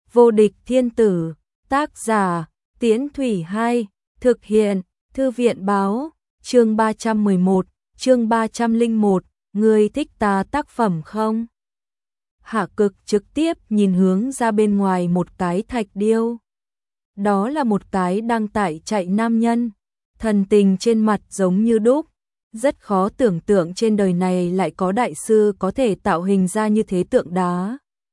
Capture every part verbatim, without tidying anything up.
Vô địch thiên tử, tác giả, Tiễn Thủy hai, thực hiện, Thư viện báo, chương ba trăm mười một, chương ba trăm lẻ một, ngươi thích ta tác phẩm không? Hạ Cực trực tiếp nhìn hướng ra bên ngoài một cái thạch điêu. Đó là một cái đang tại chạy nam nhân, thần tình trên mặt giống như đúc. Rất khó tưởng tượng trên đời này lại có đại sư có thể tạo hình ra như thế tượng đá.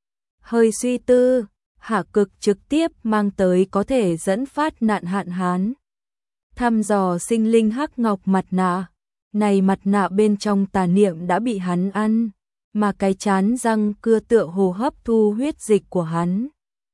Hơi suy tư, Hạ Cực trực tiếp mang tới có thể dẫn phát nạn hạn hán. Thăm dò sinh linh hắc ngọc mặt nạ. Này mặt nạ bên trong tà niệm đã bị hắn ăn, mà cái chán răng cưa tựa hồ hấp thu huyết dịch của hắn.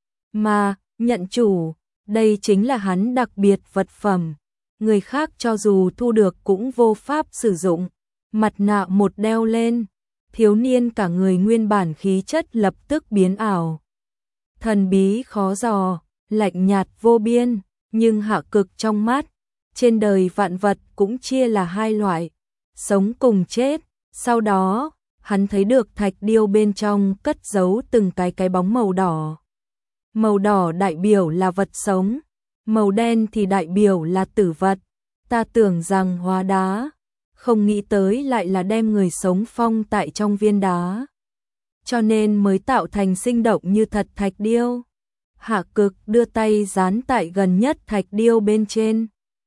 Mà, nhận chủ, đây chính là hắn đặc biệt vật phẩm. Người khác cho dù thu được cũng vô pháp sử dụng. Mặt nạ một đeo lên, thiếu niên cả người nguyên bản khí chất lập tức biến ảo. Thần bí khó dò, lạnh nhạt vô biên, nhưng Hạ Cực trong mắt, trên đời vạn vật cũng chia là hai loại, sống cùng chết. Sau đó, hắn thấy được thạch điêu bên trong cất giấu từng cái cái bóng màu đỏ. Màu đỏ đại biểu là vật sống, màu đen thì đại biểu là tử vật. Ta tưởng rằng hóa đá, không nghĩ tới lại là đem người sống phong tại trong viên đá, cho nên mới tạo thành sinh động như thật thạch điêu. Hạ Cực đưa tay dán tại gần nhất thạch điêu bên trên.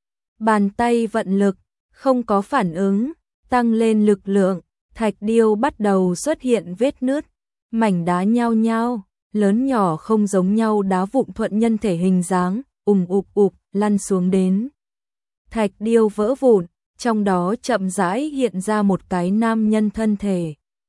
Bàn tay vận lực, không có phản ứng, tăng lên lực lượng, thạch điêu bắt đầu xuất hiện vết nứt, mảnh đá nhao nhao, lớn nhỏ không giống nhau đá vụn thuận nhân thể hình dáng, ùm ụp ụp lăn xuống đến. Thạch điêu vỡ vụn, trong đó chậm rãi hiện ra một cái nam nhân thân thể.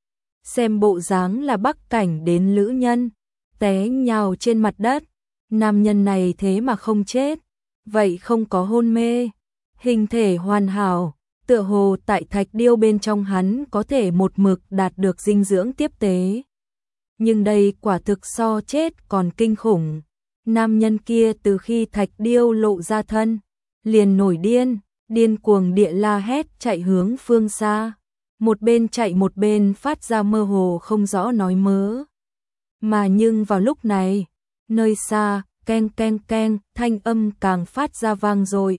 Xem bộ dáng là bắc cảnh đến lữ nhân, té nhào trên mặt đất. Nam nhân này thế mà không chết, vậy không có hôn mê, hình thể hoàn hảo, tựa hồ tại thạch điêu bên trong hắn có thể một mực đạt được dinh dưỡng tiếp tế. Nhưng đây quả thực so chết còn kinh khủng. Nam nhân kia từ khi thạch điêu lộ ra thân, liền nổi điên, điên cuồng địa la hét chạy hướng phương xa. Một bên chạy một bên phát ra mơ hồ không rõ nói mớ. Mà nhưng vào lúc này, nơi xa, keng keng keng, thanh âm càng phát ra vang dội.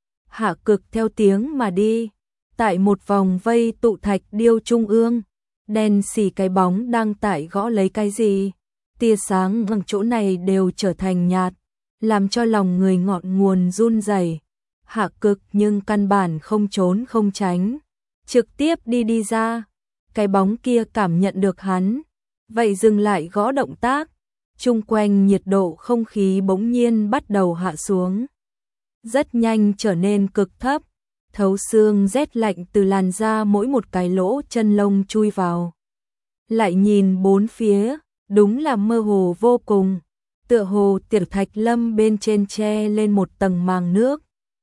Hạ Cực theo tiếng mà đi, tại một vòng vây tụ thạch điêu trung ương, đen xì cái bóng đang tại gõ lấy cái gì. Tia sáng ở chỗ này đều trở thành nhạt, làm cho lòng người ngọn nguồn run rẩy. Hạ Cực nhưng căn bản không trốn không tránh, trực tiếp đi đi ra. Cái bóng kia cảm nhận được hắn, vậy dừng lại gõ động tác. Chung quanh nhiệt độ không khí bỗng nhiên bắt đầu hạ xuống, rất nhanh trở nên cực thấp, thấu xương rét lạnh từ làn da mỗi một cái lỗ chân lông chui vào. Lại nhìn bốn phía, đúng là mơ hồ vô cùng, tựa hồ tiểu thạch lâm bên trên che lên một tầng màng nước.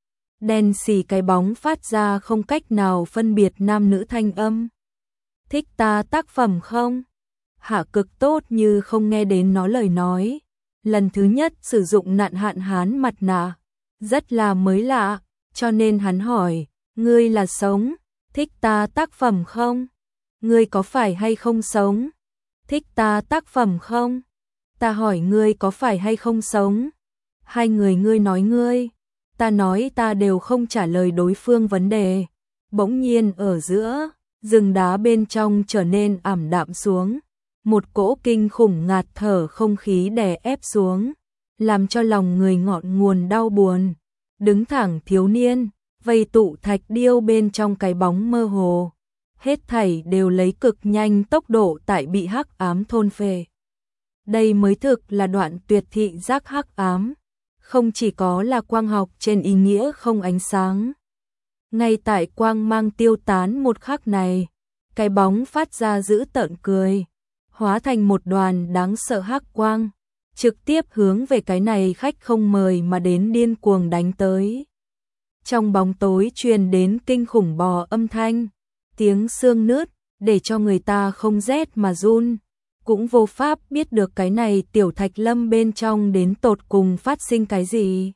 Đen xì cái bóng phát ra không cách nào phân biệt nam nữ thanh âm. Thích ta tác phẩm không? Hạ Cực tốt như không nghe đến nó lời nói. Lần thứ nhất sử dụng nạn hạn hán mặt nạ, rất là mới lạ, cho nên hắn hỏi, ngươi là sống, thích ta tác phẩm không? Ngươi có phải hay không sống? Thích ta tác phẩm không? Ta hỏi ngươi có phải hay không sống? Hai người ngươi nói ngươi, ta nói ta đều không trả lời đối phương vấn đề. Bỗng nhiên ở giữa, rừng đá bên trong trở nên ảm đạm xuống. Một cỗ kinh khủng ngạt thở không khí đè ép xuống, làm cho lòng người ngọn nguồn đau buồn. Đứng thẳng thiếu niên, vây tụ thạch điêu bên trong cái bóng mơ hồ. Hết thảy đều lấy cực nhanh tốc độ tại bị hắc ám thôn phệ. Đây mới thực là đoạn tuyệt thị giác hắc ám. Không chỉ có là quang học trên ý nghĩa không ánh sáng. Ngay tại quang mang tiêu tán một khắc này, cái bóng phát ra dữ tợn cười, hóa thành một đoàn đáng sợ hắc quang, trực tiếp hướng về cái này khách không mời mà đến điên cuồng đánh tới. Trong bóng tối truyền đến kinh khủng bò âm thanh, tiếng xương nứt, để cho người ta không rét mà run, cũng vô pháp biết được cái này tiểu thạch lâm bên trong đến tột cùng phát sinh cái gì.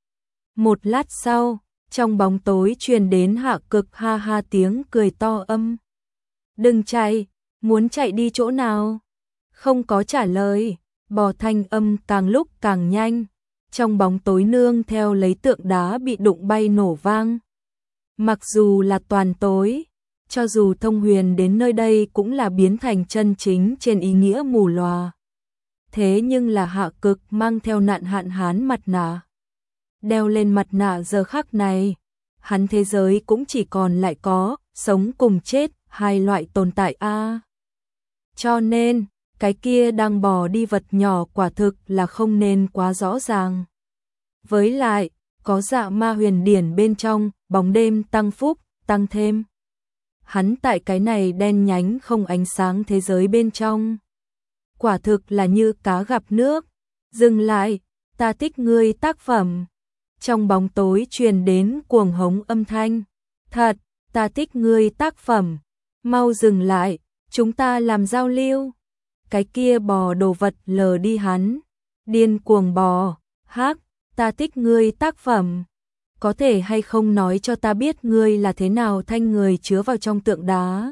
Một lát sau, trong bóng tối truyền đến Hạ Cực ha ha tiếng cười to âm. Đừng chạy, muốn chạy đi chỗ nào? Không có trả lời, bò thanh âm càng lúc càng nhanh, trong bóng tối nương theo lấy tượng đá bị đụng bay nổ vang. Mặc dù là toàn tối, cho dù Thông Huyền đến nơi đây cũng là biến thành chân chính trên ý nghĩa mù lòa. Thế nhưng là Hạ Cực mang theo nạn hạn hán mặt nạ. Đeo lên mặt nạ giờ khắc này, hắn thế giới cũng chỉ còn lại có sống cùng chết hai loại tồn tại a. Cho nên, cái kia đang bò đi vật nhỏ quả thực là không nên quá rõ ràng. Với lại, có dạ ma huyền điển bên trong, bóng đêm tăng phúc, tăng thêm. Hắn tại cái này đen nhánh không ánh sáng thế giới bên trong. Quả thực là như cá gặp nước. Dừng lại, ta thích ngươi tác phẩm. Trong bóng tối truyền đến cuồng hống âm thanh. Thật, ta thích ngươi tác phẩm. Mau dừng lại, chúng ta làm giao lưu. Cái kia bò đồ vật lờ đi hắn. Điên cuồng bò, hắc, ta thích ngươi tác phẩm. Có thể hay không nói cho ta biết ngươi là thế nào thanh người chứa vào trong tượng đá.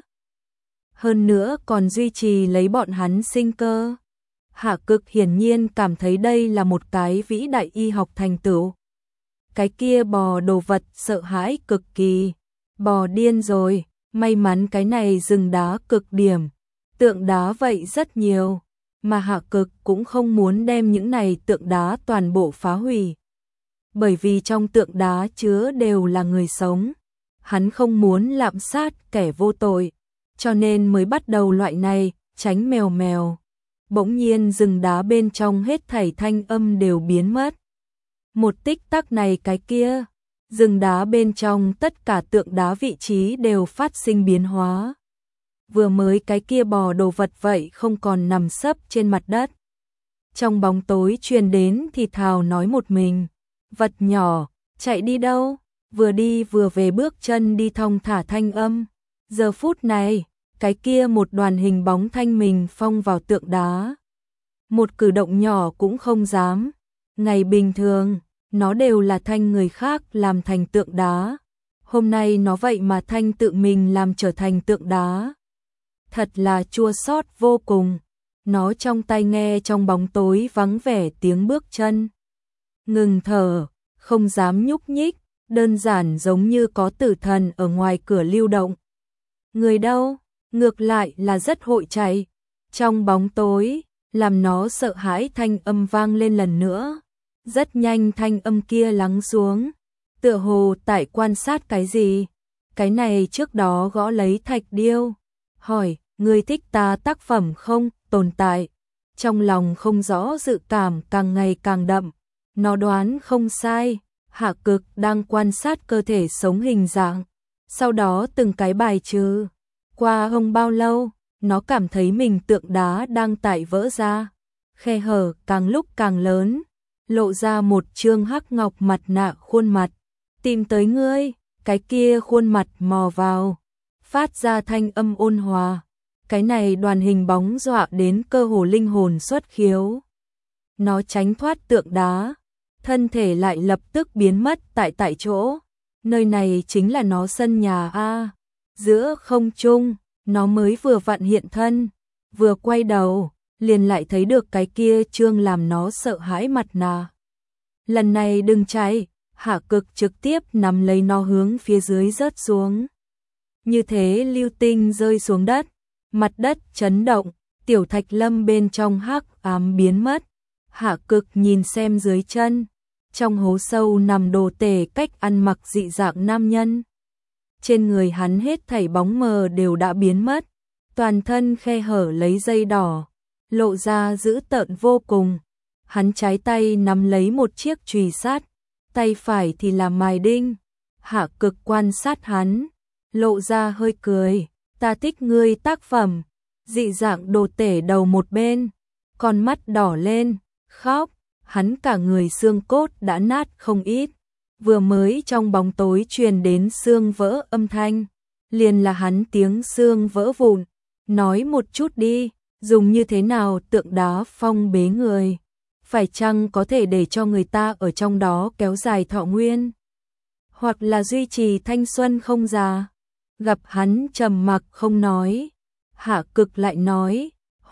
Hơn nữa còn duy trì lấy bọn hắn sinh cơ. Hạ Cực hiển nhiên cảm thấy đây là một cái vĩ đại y học thành tựu. Cái kia bò đồ vật sợ hãi cực kỳ. Bò điên rồi, may mắn cái này rừng đá cực điểm. Tượng đá vậy rất nhiều, mà Hạ Cực cũng không muốn đem những này tượng đá toàn bộ phá hủy. Bởi vì trong tượng đá chứa đều là người sống. Hắn không muốn lạm sát kẻ vô tội, cho nên mới bắt đầu loại này, tránh mèo mèo. Bỗng nhiên rừng đá bên trong hết thảy thanh âm đều biến mất. Một tích tắc này cái kia, rừng đá bên trong tất cả tượng đá vị trí đều phát sinh biến hóa. Vừa mới cái kia bò đồ vật vậy không còn nằm sấp trên mặt đất. Trong bóng tối truyền đến thì thào nói một mình. Vật nhỏ, chạy đi đâu? Vừa đi vừa về bước chân đi thong thả thanh âm. Giờ phút này, cái kia một đoàn hình bóng thanh mình phong vào tượng đá. Một cử động nhỏ cũng không dám. Ngày bình thường, nó đều là thanh người khác làm thành tượng đá. Hôm nay nó vậy mà thanh tự mình làm trở thành tượng đá. Thật là chua xót vô cùng. Nó trong tai nghe trong bóng tối vắng vẻ tiếng bước chân. Ngừng thở, không dám nhúc nhích, đơn giản giống như có tử thần ở ngoài cửa lưu động. Người đâu? Ngược lại là rất hội chạy. Trong bóng tối, làm nó sợ hãi thanh âm vang lên lần nữa. Rất nhanh thanh âm kia lắng xuống. Tựa hồ tại quan sát cái gì? Cái này trước đó gõ lấy thạch điêu. Hỏi, người thích ta tác phẩm không? Tồn tại. Trong lòng không rõ dự cảm càng ngày càng đậm. Nó đoán không sai. Hạ Cực đang quan sát cơ thể sống hình dạng. Sau đó từng cái bài trừ. Qua không bao lâu, nó cảm thấy mình tượng đá đang tại vỡ ra. Khe hở càng lúc càng lớn. Lộ ra một trương hắc ngọc mặt nạ khuôn mặt. Tìm tới ngươi, cái kia khuôn mặt mò vào. Phát ra thanh âm ôn hòa. Cái này đoàn hình bóng dọa đến cơ hồ linh hồn xuất khiếu. Nó tránh thoát tượng đá. Thân thể lại lập tức biến mất tại tại chỗ. Nơi này chính là nó sân nhà a. Giữa không trung, nó mới vừa vặn hiện thân. Vừa quay đầu, liền lại thấy được cái kia trương làm nó sợ hãi mặt nạ. Lần này đừng chạy, Hạ Cực trực tiếp nắm lấy nó hướng phía dưới rớt xuống. Như thế lưu tinh rơi xuống đất, mặt đất chấn động, tiểu thạch lâm bên trong hắc ám biến mất. Hạ Cực nhìn xem dưới chân, trong hố sâu nằm đồ tể cách ăn mặc dị dạng nam nhân. Trên người hắn hết thảy bóng mờ đều đã biến mất, toàn thân khe hở lấy dây đỏ, lộ ra dữ tợn vô cùng. Hắn trái tay nắm lấy một chiếc chùy sắt, tay phải thì là mài đinh. Hạ Cực quan sát hắn, lộ ra hơi cười, ta thích ngươi tác phẩm. Dị dạng đồ tể đầu một bên, con mắt đỏ lên, khóc, hắn cả người xương cốt đã nát không ít. Vừa mới trong bóng tối truyền đến xương vỡ âm thanh, liền là hắn tiếng xương vỡ vụn. Nói một chút đi, dùng như thế nào tượng đá phong bế người? Phải chăng có thể để cho người ta ở trong đó kéo dài thọ nguyên? Hoặc là duy trì thanh xuân không già? Gặp hắn trầm mặc không nói, Hạ Cực lại nói,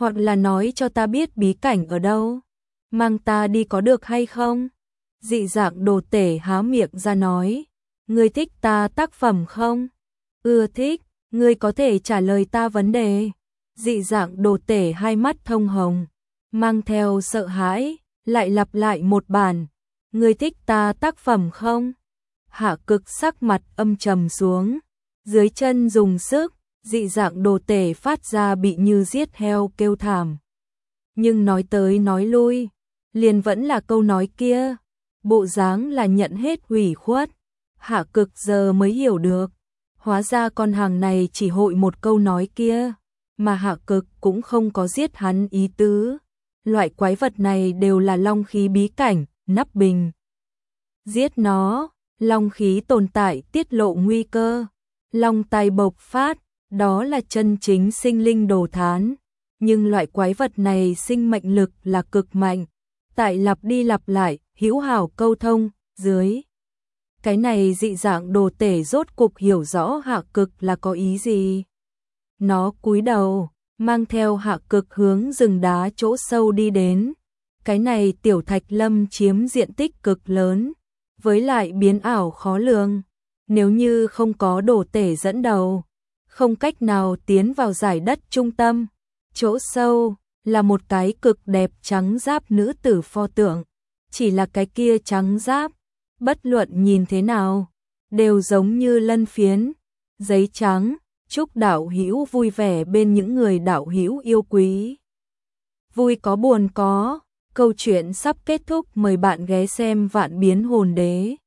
Hoặc là nói cho ta biết bí cảnh ở đâu, mang ta đi có được hay không? Dị dạng đồ tể há miệng ra nói, ngươi thích ta tác phẩm không? Ưa thích, ngươi có thể trả lời ta vấn đề. Dị dạng đồ tể hai mắt thông hồng, mang theo sợ hãi, lại lặp lại một bản, ngươi thích ta tác phẩm không? Hạ Cực sắc mặt âm trầm xuống, dưới chân dùng sức, dị dạng đồ tể phát ra bị như giết heo kêu thảm. Nhưng nói tới nói lui, liền vẫn là câu nói kia, bộ dáng là nhận hết hủy khuất. Hạ Cực giờ mới hiểu được, hóa ra con hàng này chỉ hội một câu nói kia, mà Hạ Cực cũng không có giết hắn ý tứ. Loại quái vật này đều là long khí bí cảnh, nắp bình. Giết nó, long khí tồn tại tiết lộ nguy cơ, long tai bộc phát, đó là chân chính sinh linh đồ thán. Nhưng loại quái vật này sinh mệnh lực là cực mạnh, tại lặp đi lặp lại, hữu hảo câu thông, dưới. Cái này dị dạng đồ tể rốt cục hiểu rõ Hạ Cực là có ý gì. Nó cúi đầu, mang theo Hạ Cực hướng rừng đá chỗ sâu đi đến. Cái này tiểu thạch lâm chiếm diện tích cực lớn, với lại biến ảo khó lường. Nếu như không có đồ tể dẫn đầu, không cách nào tiến vào giải đất trung tâm. Chỗ sâu là một cái cực đẹp trắng giáp nữ tử pho tượng. Chỉ là cái kia trắng giáp, bất luận nhìn thế nào, đều giống như lân phiến, giấy trắng. Chúc đạo hữu vui vẻ bên những người đạo hữu yêu quý. Vui có buồn có, câu chuyện sắp kết thúc, mời bạn ghé xem Vạn Biến Hồn Đế.